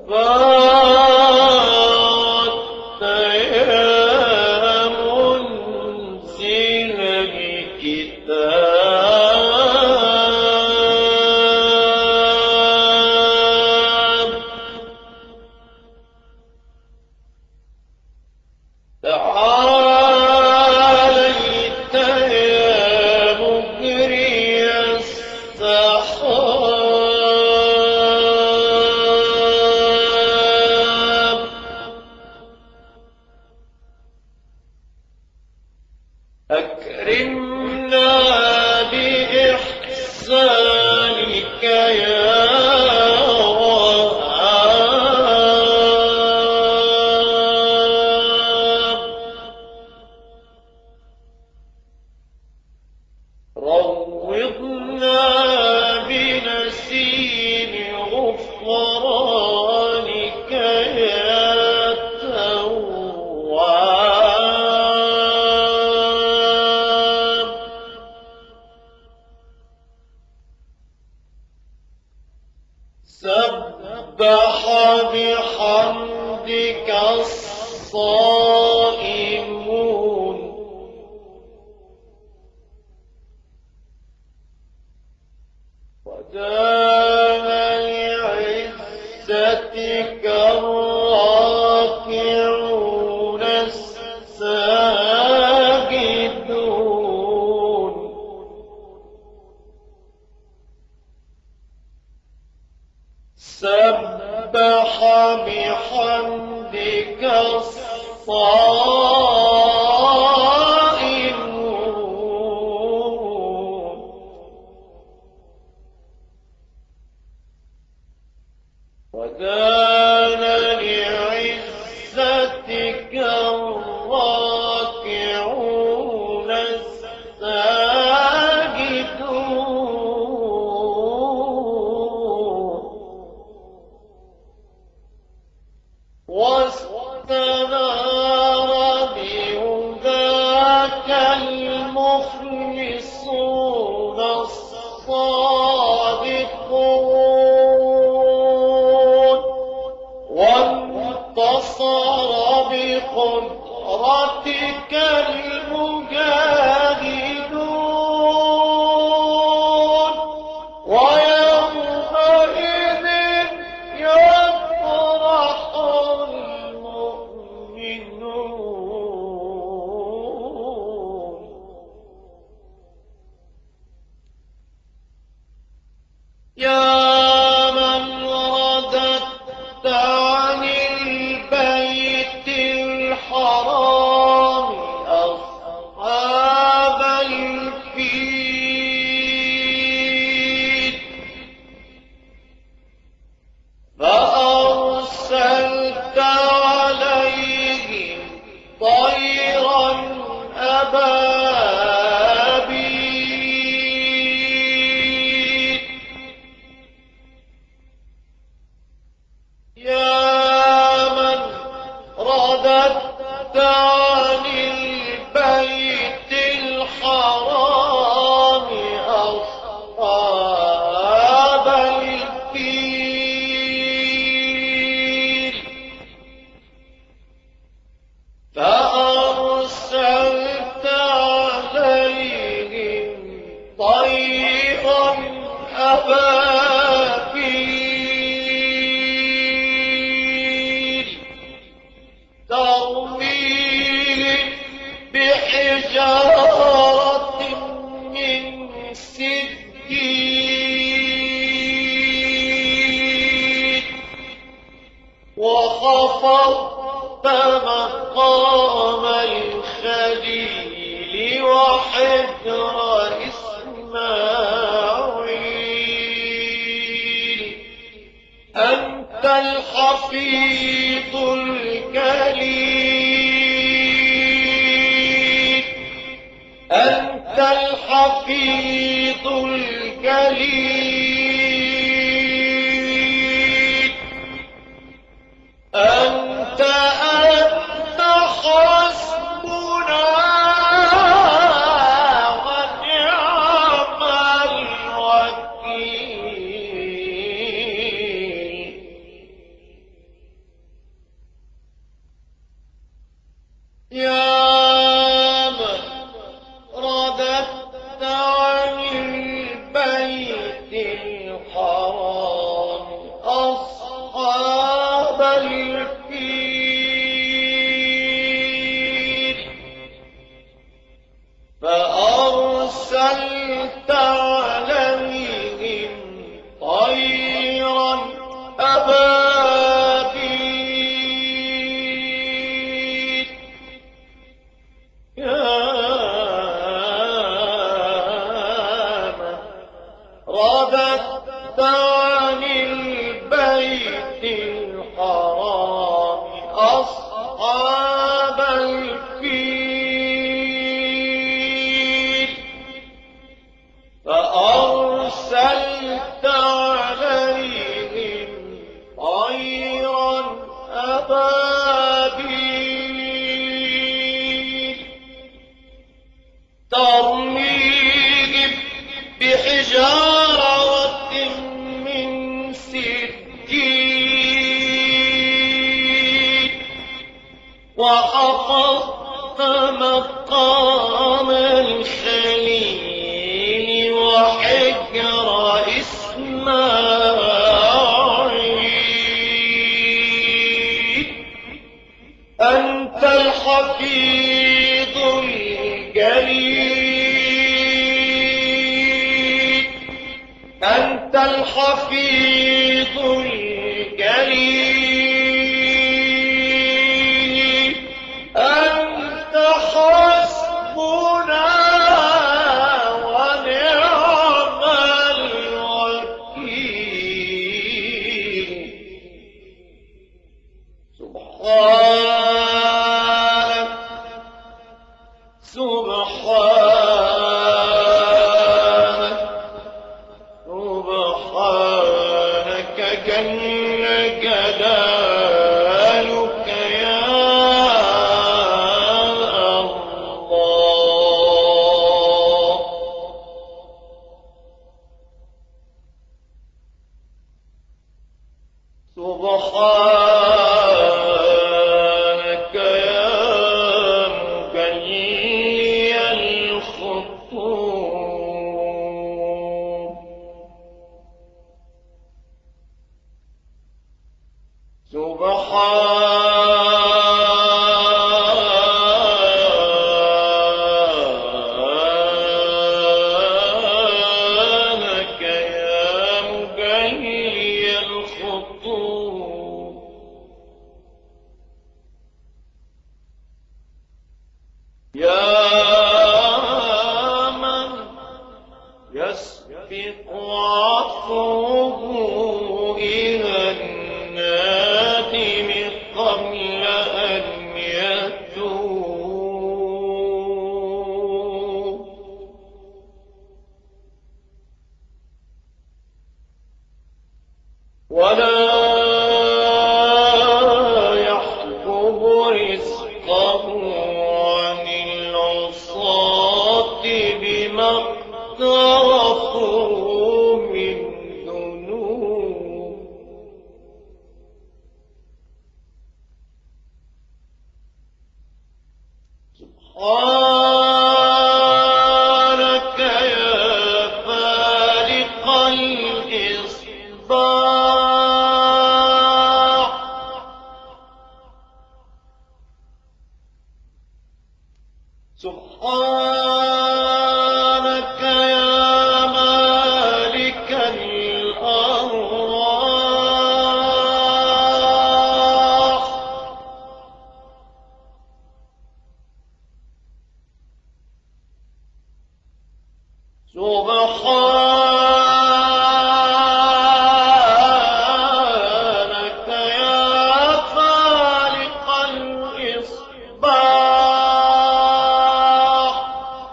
وأنت يا منزل الكتاب تعاليت يا مجري السحاب أكرمنا بإحسانك يا وهاب روضنا بنسيم غفرانك يا تواب سبح بحمدك الصائمون ودام لعزتك الراكعون الساجدون سبح بحمدك الصائمون ودان لعزتك الراكعون الساجدون واستنار بهداك المخلصون الصادقون وانتصر بقدرتك المجاهدون ويومئذ يفرح المؤمنون يا من رددت عن البيت الحرام أصحاب الفيل فأرسلت عليهم طيرا أبابيل يا من رددت عن البيت الحرام أصحاب الفيل فأرسلت عليهم طيرا أبابيل ترميهم بحجارة من سجيل وخفضت مقام الخليل وحجر إسماعيل أنت الحفيظ الجليل أنت الحفيظ الجليل أنت حسبنا ونعم الوكيل أصحاب الفيل فأرسلت عليهم طيرا أبابيل يا من رددت عن البيت الحرام أصحاب الفيل فأرسلت عليهم طيرا أبابيل ترميهم بحجارة من سجيل وحفظت مقام الخليل وحجر إسماعيل أنت الحفيظ الجليل أنت الحفيظ الجليل أنت حسبنا ونعم الوكيل سبحانك سبحانك سبحانك جل جلالك يا الله سبحانك يا مجلي الخطوب سبحانك يا مجلي الخطوب يا من يسبق عفوه إلى النادم قبل أن يتوب ولا يحجب رزقه عن العصاة بما اقترفوا من ذنوب سبحانك يا فالق الإصباح سبحانك يا مالك الأرواح سبحانك يا فالق الإصباح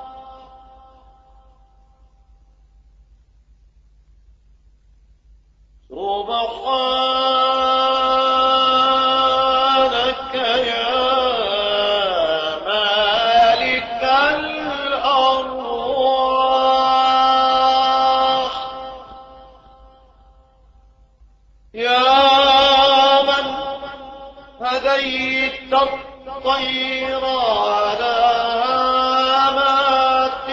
سبحانك يا مالك الأرواح يا من هديت الطير على هامات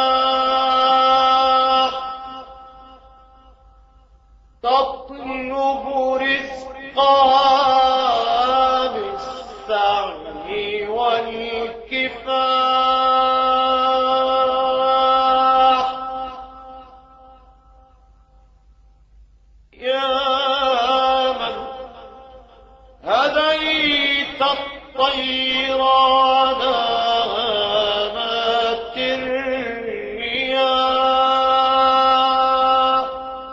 الرياح تطلب برزقها بالسعي والكفاح. يا من هديت الطير نامت الرياح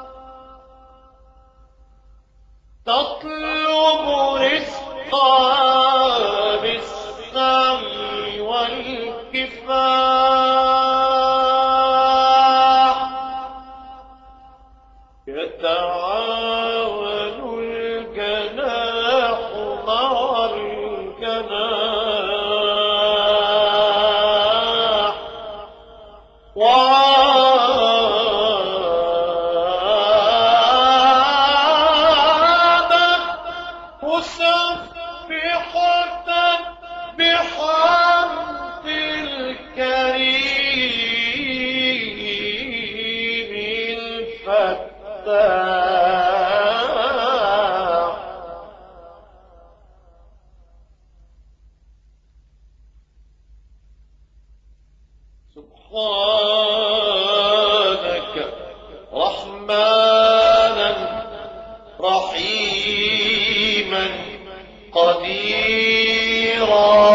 تطلب رزقها بالسعي والكفاح. يتعاون الجناح مع الجناح وعادت مسبحة بحمد الكريم الفتاح. سبحانك رحمانا رحيما قديرا.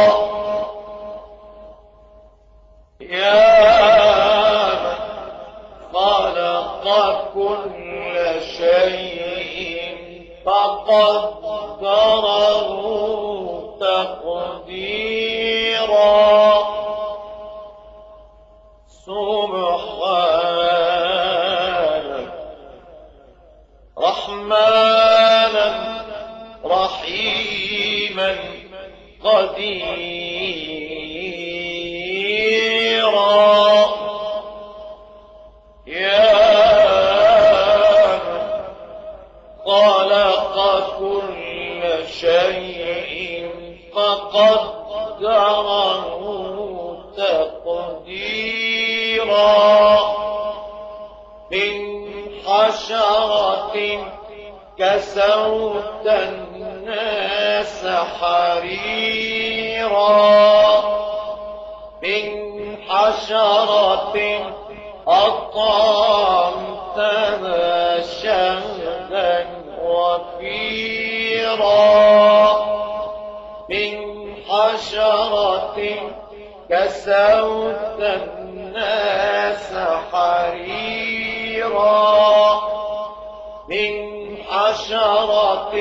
يا من خلق كل شيء فقدره تقديرا. سبحانك رحمانا رحيما قديرا. يا من خلق كل شيء فقدره تقديرا. من حشرة كسوت الناس حريرا. من حشرة أطعمتها شهدا وفيرا. من حشرة كسوت الناس حريرا. من حشرة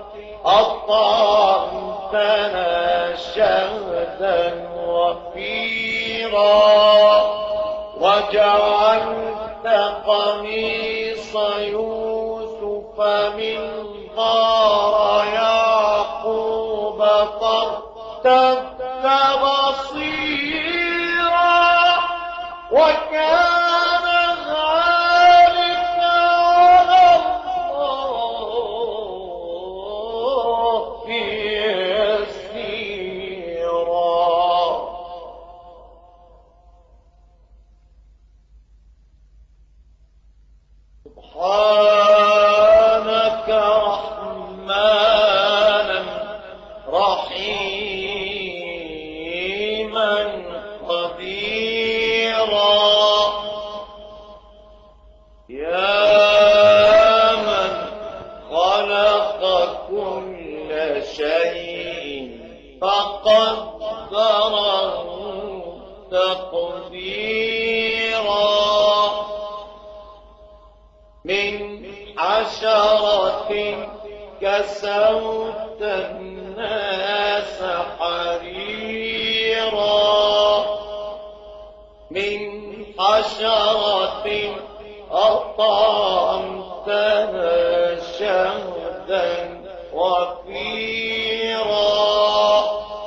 أطعمتنا شهدا وفيرا. وجعلت قميص يوسف من ضار يعقوب فارتد بصيرا. وكان ذلك على الله يسيرا. سبحانك رحمانا رحيما قديرا. يا من خلق كل شيء فقدره تقديرا. من حشرة كسوت الناس حريرا. من حشرة أطعمتها شهدا وفيرا.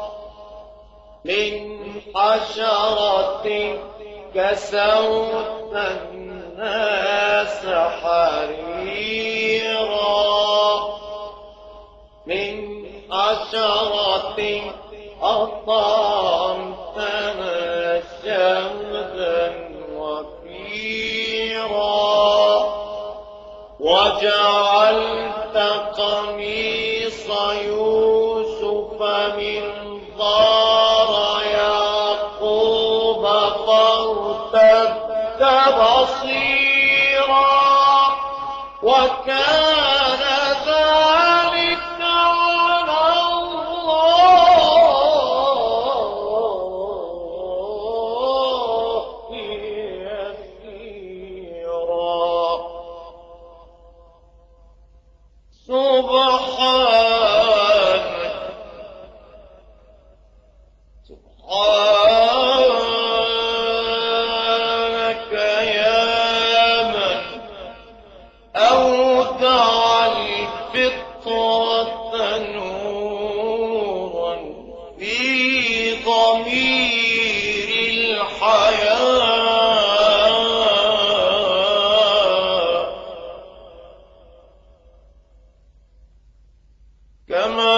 من حشرة كسوت الناس حريرا. من حشرة أطعمتها شهدا وفيرا. وجعلت قميص سبحانك يا من أودع الفطرة نورا في ضمير الحياة، كما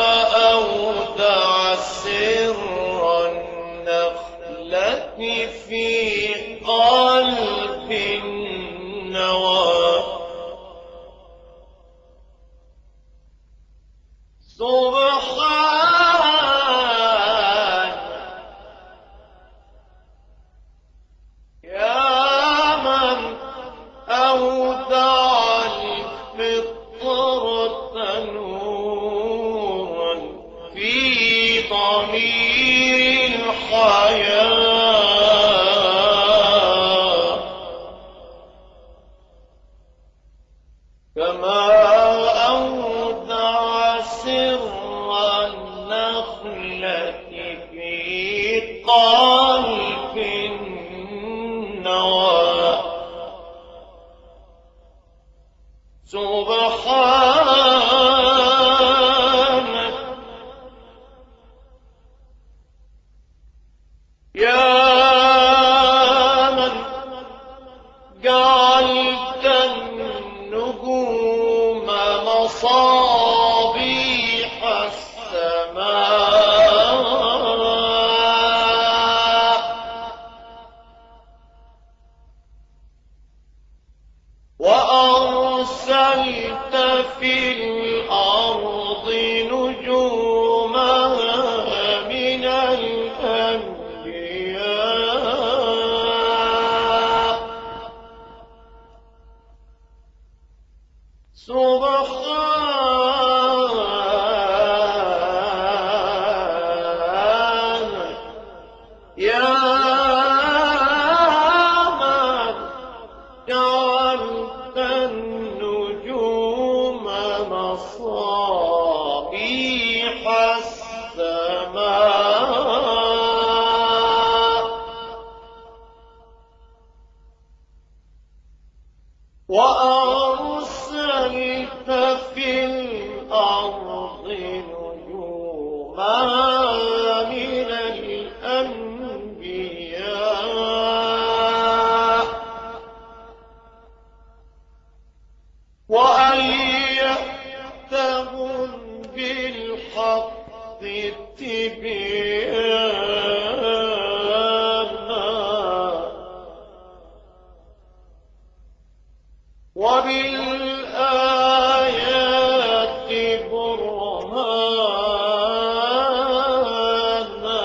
أودع سر النخلة في قلب النوى. سبحان يا من أودع الفطرة نورا في ضمير الحياة، كما أودع سر النخلة في قلب النوى. سبحانك يا من جعلت النجوم مصابيح السماء، وأرسلت في الأرض نجومها من الأنبياء. سبحانك يا من جعلت النجوم مصابيح السماء، وأرسلت في الأرض نجوما من الأنبياء، وأيدتهم بالحق تبيانا، وبالآيات برهانا،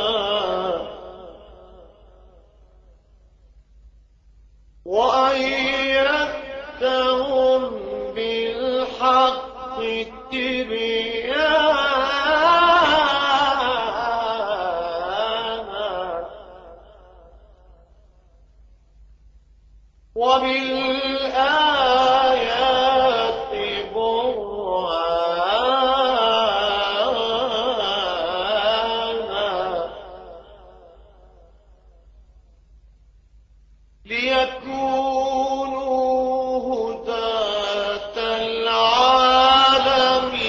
وأيدتهم بالحق تبيانا، وبالآيات برهانا، ليكونوا هداة العالم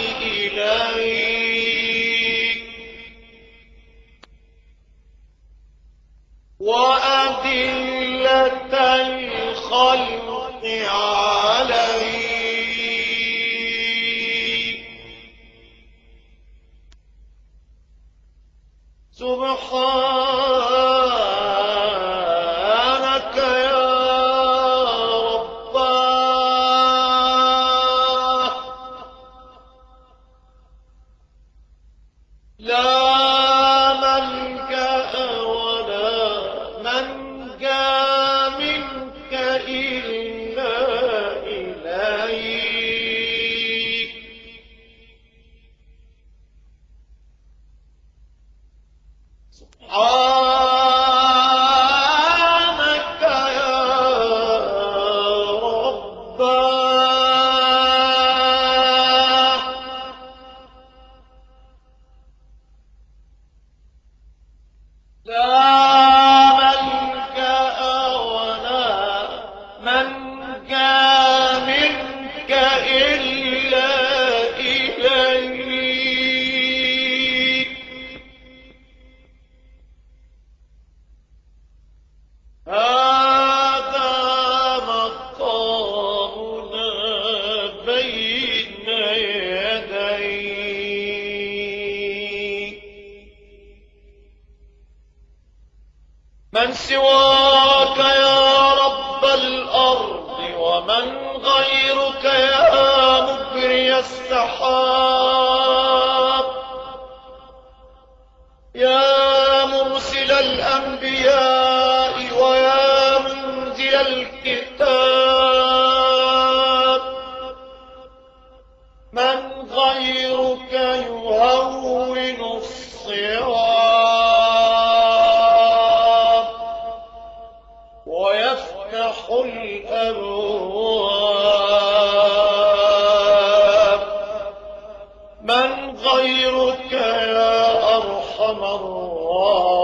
إليك، وأدلة الخلق عليك. سبحانك يا رباه، لا ملجأ ولا منجا منك إلا إليك. سبحانك يا رباه، من سواك يا رب الأرض ومن غيرك يا مجري السحاب يا مرسل الأنبياء ويا منزل الكتاب من غيرك يهون الصعاب ويفتح الأبواب من غيرك يا أرحم الراحمين